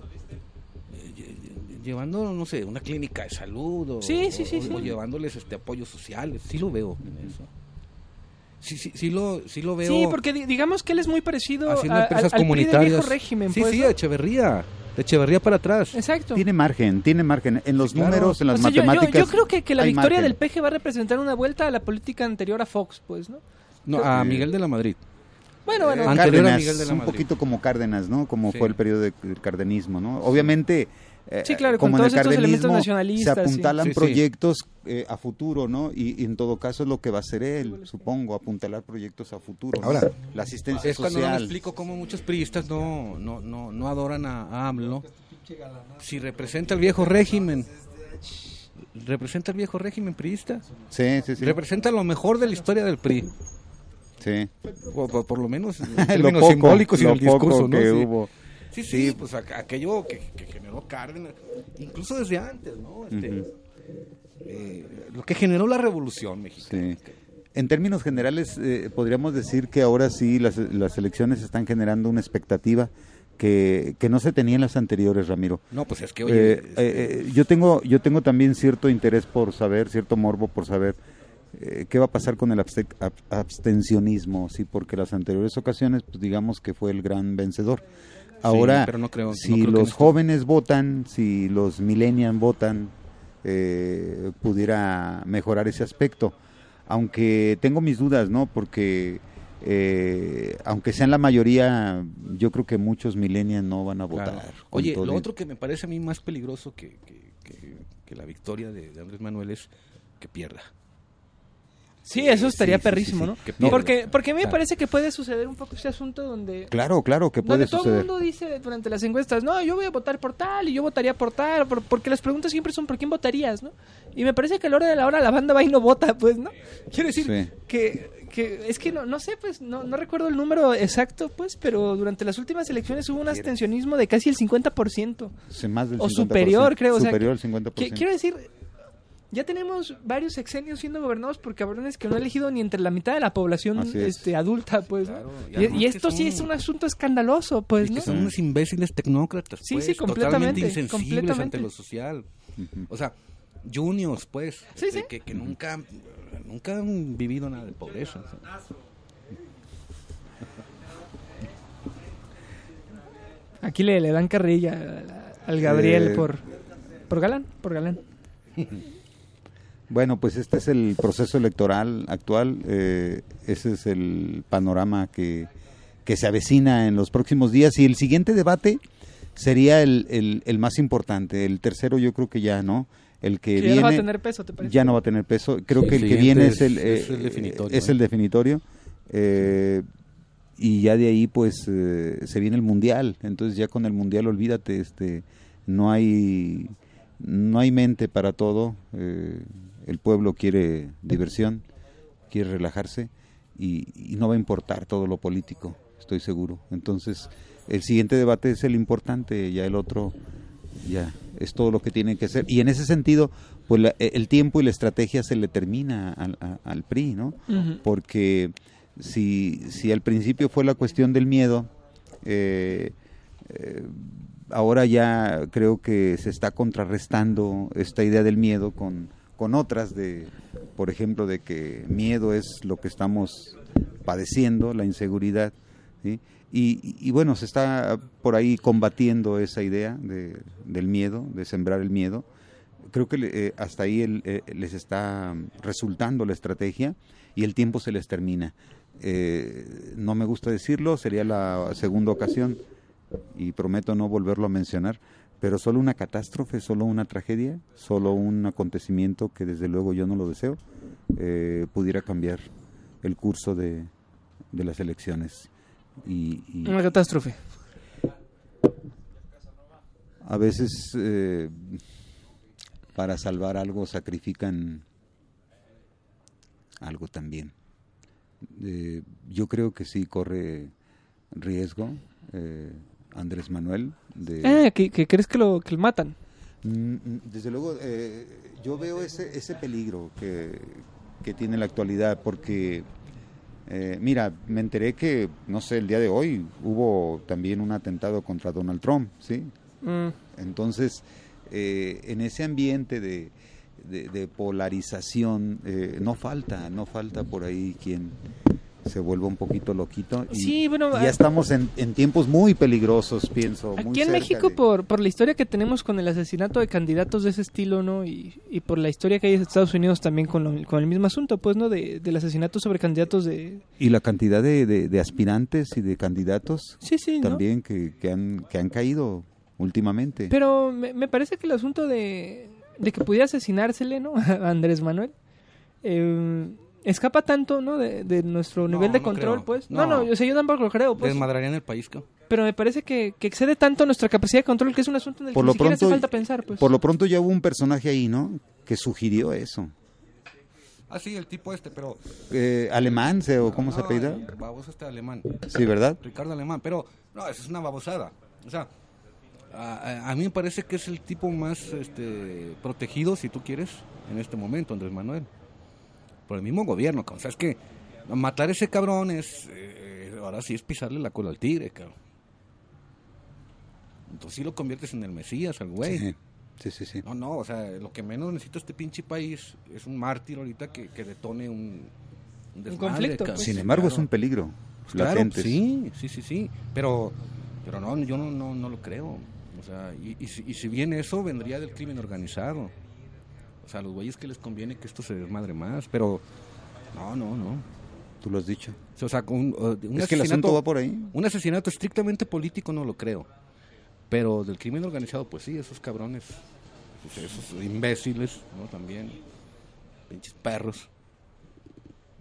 no sé, una clínica de salud o, Sí, sí, sí, o sí. llevándoles apoyos sociales, sí lo veo en eso. Sí lo veo. Sí, porque digamos que él es muy parecido haciendo al empresas PRI del comunitarias. viejo régimen, Sí, pues, sí, ¿no? de Echeverría para atrás. Exacto. Tiene margen en los Sí, claro. números, en las O sea, matemáticas. yo creo que la hay victoria margen. del PG va a representar una vuelta a la política anterior a Fox, pues, ¿no? No, a Miguel de la Madrid. Bueno, Anterior a Cárdenas, Miguel de la un Madrid. poquito como Cárdenas, ¿no? Como Sí. fue el periodo del cardenismo, ¿no? Obviamente, Sí, claro, con como en el todos estos elementos cardenismo nacionalistas, se apuntalan sí. Sí, sí. proyectos a futuro, ¿no? Y en todo caso es lo que va a hacer él, supongo, apuntalar proyectos a futuro. ¿no? Ahora, la asistencia Es cuando no me social. explico cómo muchos priistas no adoran a AMLO. Si representa el viejo régimen. Representa el viejo régimen priista. Sí, sí, sí. Representa lo mejor de la historia del PRI. Sí. O por lo menos en Lo términos poco, simbólicos y en lo el discurso, poco ¿no? que Sí. hubo. Sí, pues aquello que generó Cárdenas, incluso desde antes, ¿no? Lo que generó la revolución mexicana. Sí. En términos generales, podríamos decir que ahora sí las elecciones están generando una expectativa que no se tenía en las anteriores, Ramiro. No, pues es que, oye, Yo tengo también cierto interés por saber, cierto morbo por saber qué va a pasar con el abstencionismo, sí, porque las anteriores ocasiones, pues digamos que fue el gran vencedor. Ahora, pero no creo si que en los esto- jóvenes votan, si los millennials votan, pudiera mejorar ese aspecto. Aunque tengo mis dudas, ¿no? Porque aunque sean la mayoría, yo creo que muchos millennials no van a votar. claro. con Oye, todo lo y- otro que me parece a mí más peligroso que la victoria de Andrés Manuel es que pierda. Sí, eso estaría sí, perrísimo, sí, ¿no? que pierda. Porque a mí me O sea, parece que puede suceder un poco este asunto donde... Claro que puede donde todo el suceder. mundo dice durante las encuestas, no, yo voy a votar por tal y yo votaría por tal, porque las preguntas siempre son ¿por quién votarías, no? Y me parece que a la hora de la hora la banda va y no vota, pues, ¿no? Quiero decir Sí. que es que no sé, pues, no recuerdo el número exacto, pues, pero durante las últimas elecciones hubo un abstencionismo de casi el 50%. Sí, más del O 50%. superior, creo. O sea, Superior al 50%. quiero decir, ya tenemos varios sexenios siendo gobernados por cabrones que no han elegido ni entre la mitad de la población Así es. adulta, pues, ¿no? Claro, y Y además esto que sí son- es un asunto escandaloso, pues, y que ¿no? son unos imbéciles tecnócratas, Sí, pues, sí, completamente, totalmente insensibles completamente. ante lo social. O sea, juniors, pues, Sí, sí. que nunca han vivido nada de pobreza. o sea. Aquí le dan carrilla al Gabriel por galán, por galán. Bueno, pues este es el proceso electoral actual, ese es el panorama que se avecina en los próximos días y el siguiente debate sería el más importante, el tercero yo creo que ya, ¿no? El que Que viene ya no va a tener peso, ¿te parece? ya no va a tener peso, creo Sí, que el el que siguiente viene es el definitorio, es el definitorio, y ya de ahí pues se viene el mundial, entonces ya con el mundial olvídate, no hay mente para todo, el pueblo quiere diversión, quiere relajarse y no va a importar todo lo político, estoy seguro. Entonces, el siguiente debate es el importante, ya el otro ya es todo lo que tiene que hacer. Y en ese sentido, pues el tiempo y la estrategia se le termina al PRI, ¿no? Ujú. Porque si al principio fue la cuestión del miedo, ahora ya creo que se está contrarrestando esta idea del miedo con otras por ejemplo, de que miedo es lo que estamos padeciendo, la inseguridad, ¿sí? Y bueno, se está por ahí combatiendo esa idea del miedo, de sembrar el miedo. Creo que hasta ahí les está resultando la estrategia y el tiempo se les termina. No me gusta decirlo, sería la segunda ocasión y prometo no volverlo a mencionar, pero solo una catástrofe, solo una tragedia, solo un acontecimiento que desde luego yo no lo deseo, pudiera cambiar el curso de las elecciones. Y Una catástrofe. a veces para salvar algo sacrifican algo también. Yo creo que sí corre riesgo Andrés Manuel ¿Que crees que lo matan? Desde luego, yo veo ese peligro que tiene la actualidad, porque, mira, me enteré que, no sé, el día de hoy hubo también un atentado contra Donald Trump, ¿sí? Entonces, en ese ambiente de polarización, no falta por ahí quien se vuelva un poquito loquito. Y, Sí, bueno, y ya estamos en tiempos muy peligrosos, pienso. muy Aquí en cerca México, de- por la historia que tenemos con el asesinato de candidatos de ese estilo, ¿no? Y por la historia que hay en Estados Unidos también con el mismo asunto, pues, ¿no? Del asesinato sobre candidatos de... Y la cantidad de aspirantes y de candidatos Sí, sí, ¿no? también que han caído últimamente. Pero me parece que el asunto de que pudiera asesinársele, ¿no? A Andrés Manuel, escapa tanto, ¿no? De nuestro nivel de no control, creo. pues. No. No, o sea, yo tampoco lo creo, pues. Desmadrarían el país, cabrón. Pero me parece que excede tanto nuestra capacidad de control que es un asunto en el que por ni lo siquiera pronto, hace falta pensar, pues. por lo pronto ya hubo un personaje ahí, ¿no? Que sugirió eso. Ah, sí, el tipo pero... Alemán, o ¿cómo se apellida? el baboso alemán. Sí, ¿verdad? Ricardo Alemán, pero no, eso es una babosada. O sea, a mí me parece que es el tipo más protegido, si tú quieres, en este momento, Andrés Manuel. Por el mismo gobierno, cabrón. O sea, es que matar a ese cabrón es... ahora sí es pisarle la cola al tigre, cabrón. Entonces sí lo conviertes en el Mesías, al güey. Sí. No, o sea, lo que menos necesita este pinche país es un mártir ahorita que detone un desmadre, conflicto, cabrón. pues. Sin embargo, Claro. es un peligro. Claro, latente. sí. Pero no, yo no lo creo. O sea, y si bien eso vendría del crimen organizado. O sea, a los güeyes que les conviene que esto se desmadre más. Pero no. Tú lo has dicho. O sea, un Es que el asunto va por ahí. Un asesinato estrictamente político no lo creo. Pero del crimen organizado, pues sí, esos cabrones, esos imbéciles, ¿no? También, pinches perros.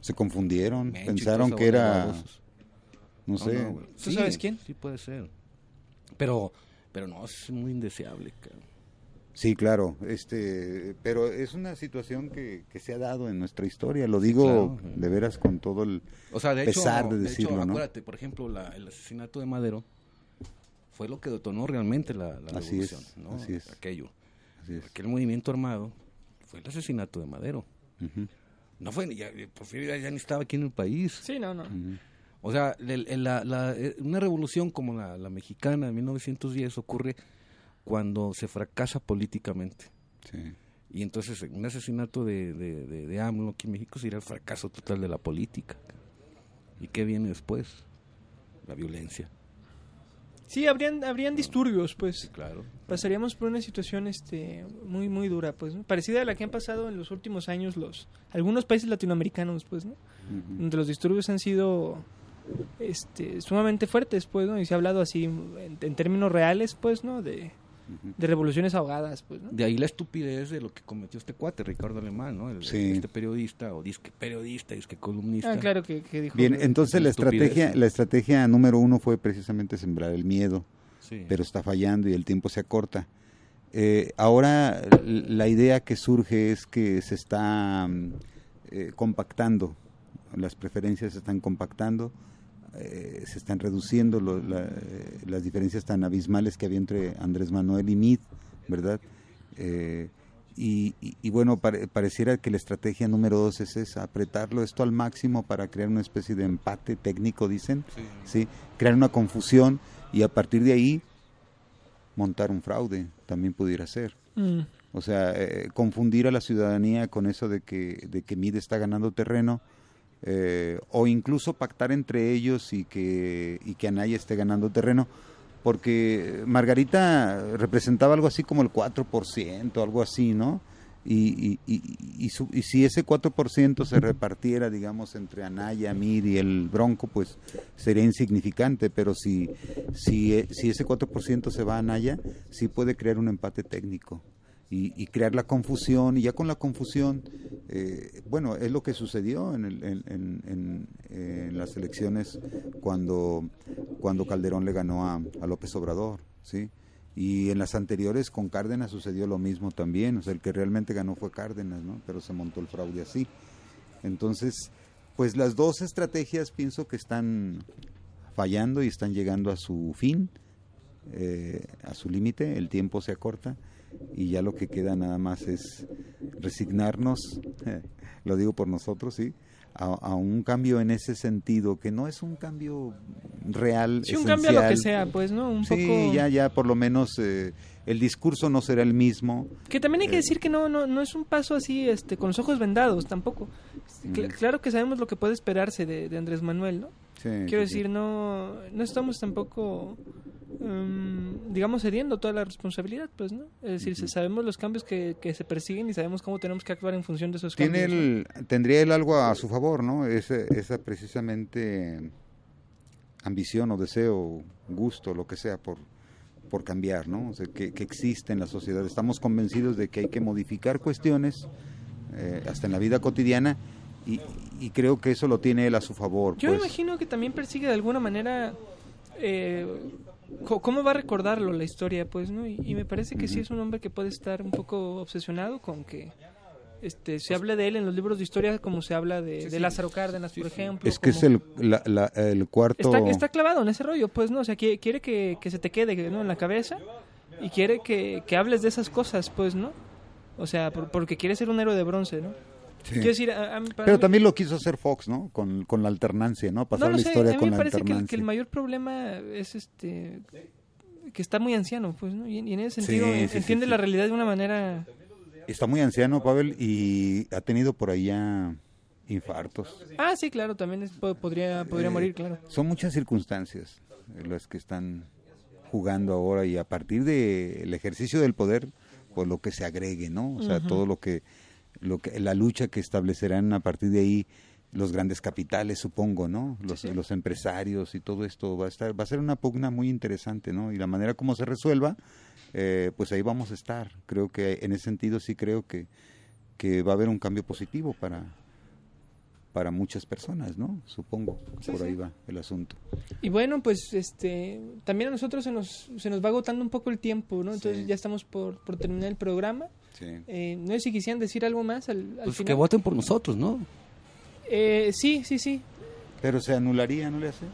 Se confundieron, Mencho y pensaron toda que esa bola de era, babosos. no sé. No, güey. ¿Tú sabes quién? Sí puede ser. Pero no, es muy indeseable, cabrón. Sí, claro, pero es una situación que se ha dado en nuestra historia, lo digo claro. de veras con todo el O sea, de hecho, pesar de decirlo, ¿no? acuérdate, por ejemplo, el asesinato de Madero fue lo que detonó realmente la Así revolución, es, ¿no? así es. Aquello. Así es. Aquel movimiento armado fue el asesinato de Madero. Ujú, No fue, Porfirio ya ni estaba aquí en el país. Sí, no. ujú. O sea, una revolución como la mexicana de 1910 ocurre cuando se fracasa políticamente. Sí. Y entonces un asesinato de AMLO aquí en México sería el fracaso total de la política. ¿Y qué viene después? La violencia. Sí, habrían disturbios, pues. Claro. Pasaríamos por una situación muy muy dura, pues, ¿no? Parecida a la que han pasado en los últimos años algunos países latinoamericanos, pues, ¿no? Ujú. Donde los disturbios han sido sumamente fuertes, pues, ¿no? Y se ha hablado así en términos reales, pues, ¿no? De revoluciones ahogadas, pues, ¿no? De ahí la estupidez de lo que cometió este cuate, Ricardo Alemán, ¿no? Sí. Este periodista, o disque columnista. Ah, claro que dijo. Bien, entonces la estupidez. estrategia número 1 fue precisamente sembrar el miedo, Sí. pero está fallando y el tiempo se acorta. Ahora la idea que surge es que se está compactando, las preferencias se están compactando, se están reduciendo las diferencias tan abismales que había entre Andrés Manuel y Mid, ¿verdad? Y bueno, pareciera que la estrategia número 2 es esa, apretarlo esto al máximo para crear una especie de empate técnico, dicen, ¿sí? Crear una confusión y a partir de ahí montar un fraude, también pudiera ser. O sea, confundir a la ciudadanía con eso de que Mid está ganando terreno, o incluso pactar entre ellos y que Anaya esté ganando terreno, porque Margarita representaba algo así como el 4%, algo así, ¿no? Y si ese 4% se repartiera, digamos, entre Anaya, Mid y el Bronco, pues sería insignificante, pero si ese 4% se va a Anaya, sí puede crear un empate técnico. Y crear la confusión, y ya con la confusión, bueno, es lo que sucedió en las elecciones cuando Calderón le ganó a López Obrador, ¿sí? Y en las anteriores con Cárdenas sucedió lo mismo también, o sea, el que realmente ganó fue Cárdenas, ¿no? Pero se montó el fraude así. Entonces, pues las dos estrategias pienso que están fallando y están llegando a su fin, a su límite, el tiempo se acorta. Y ya lo que queda nada más es resignarnos, lo digo por nosotros, sí, a un cambio en ese sentido, que no es un cambio real, Sí, un esencial. cambio a lo que sea, pues, ¿no? Un Sí, poco... ya por lo menos el discurso no será el mismo. Que también hay que decir que no es un paso así con los ojos vendados tampoco. Claro que sabemos lo que puede esperarse de Andrés Manuel, ¿no? Sí, Quiero sí, decir, no estamos tampoco, digamos, cediendo toda la responsabilidad, pues, ¿no? Es decir, sabemos los cambios que se persiguen y sabemos cómo tenemos que actuar en función de esos cambios. Tendría él algo a su favor, ¿no? Esa precisamente ambición o deseo, gusto, lo que sea, por cambiar, ¿no? O sea, que existe en la sociedad. Estamos convencidos de que hay que modificar cuestiones, hasta en la vida cotidiana, y creo que eso lo tiene él a su favor. Yo pues. me imagino que también persigue de alguna manera cómo va a recordarlo la historia, pues, ¿no? Y me parece que sí es un hombre que puede estar un poco obsesionado con que se hable de él en los libros de historia como se habla de Lázaro Cárdenas, por ejemplo. Es que es el cuarto... Está clavado en ese rollo, pues, ¿no? O sea, quiere que se te quede, ¿no?, en la cabeza, y quiere que hables de esas cosas, pues, ¿no? O sea, porque quiere ser un héroe de bronce, ¿no? Sí. Quiero decir, pero también lo quiso hacer Fox, ¿no? Con la alternancia, ¿no? Pasar la historia con la alternancia. A mí me parece que el mayor problema es que está muy anciano, pues, ¿no? Y en ese sentido entiende la realidad de una manera... Está muy anciano, Pavel, y ha tenido por ahí ya infartos. Ah, sí, claro, también podría morir, claro. Son muchas circunstancias las que están jugando ahora, y a partir del ejercicio del poder, pues lo que se agregue, ¿no? O sea, todo lo que la lucha que establecerán a partir de ahí los grandes capitales, supongo, ¿no? Los empresarios y todo esto va a ser una pugna muy interesante, ¿no? Y la manera como se resuelva, pues ahí vamos a estar. Creo que en ese sentido sí creo que va a haber un cambio positivo para para muchas personas, ¿no? Supongo, Sí, por ahí sí. va el asunto. Y bueno, pues también a nosotros se nos va agotando un poco el tiempo, ¿no? Entonces Sí. ya estamos por terminar el programa. Sí. No sé si quisieran decir algo más al Pues final. que voten por nosotros, ¿no? Sí. Pero se anularía, ¿no le hace?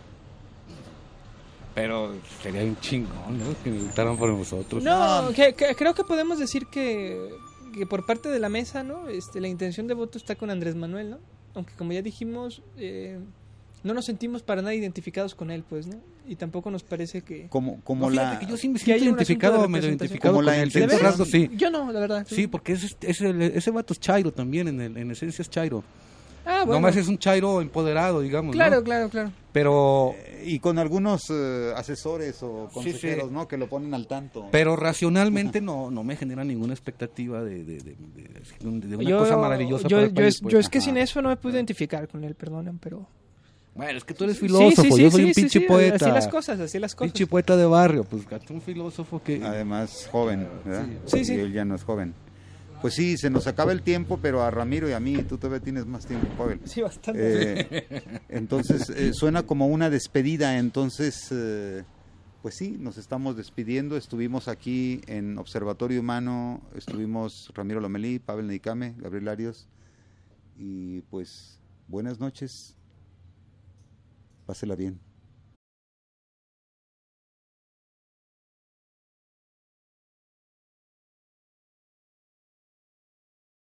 Pero sería un chingón, ¿no? Que votaran por nosotros. No, creo que podemos decir que por parte de la mesa, ¿no? La intención de voto está con Andrés Manuel, ¿no? Aunque como ya dijimos, no nos sentimos para nada identificados con él, pues, ¿no? Y tampoco nos parece que... Como No, la... fíjate que yo sí me que siento haya un identificado, asunto de medio representación. identificado Como la con él. intención. ¿De Cierto veras? rato, sí. Yo no, la verdad. Sí, porque ese vato es chairo también, en esencia es chairo. Ah, bueno. Nomás es un chairo empoderado, digamos, Claro, ¿no? claro. Pero Y con algunos asesores o Sí, consejeros, sí. ¿no? Que lo ponen al tanto. Pero racionalmente no me genera ninguna expectativa de una cosa maravillosa para el país, pues. Yo es que Ajá. sin eso no me pude identificar con él, perdonen, pero... Bueno, es que tú eres filósofo, Sí, yo soy un sí, pinche sí, poeta. Así las cosas. Pinche poeta de barrio, pues un filósofo que... Además, joven, ¿verdad? Sí. Y él ya no es joven. Pues sí, se nos acaba el tiempo, pero a Ramiro y a mí, tú todavía tienes más tiempo, Pavel. Sí, bastante. Entonces, suena como una despedida, entonces, pues sí, nos estamos despidiendo. Estuvimos aquí en Observatorio Humano, estuvimos Ramiro Lomelí, Pavel Neicame, Gabriel Arios, y pues buenas noches, pásela bien.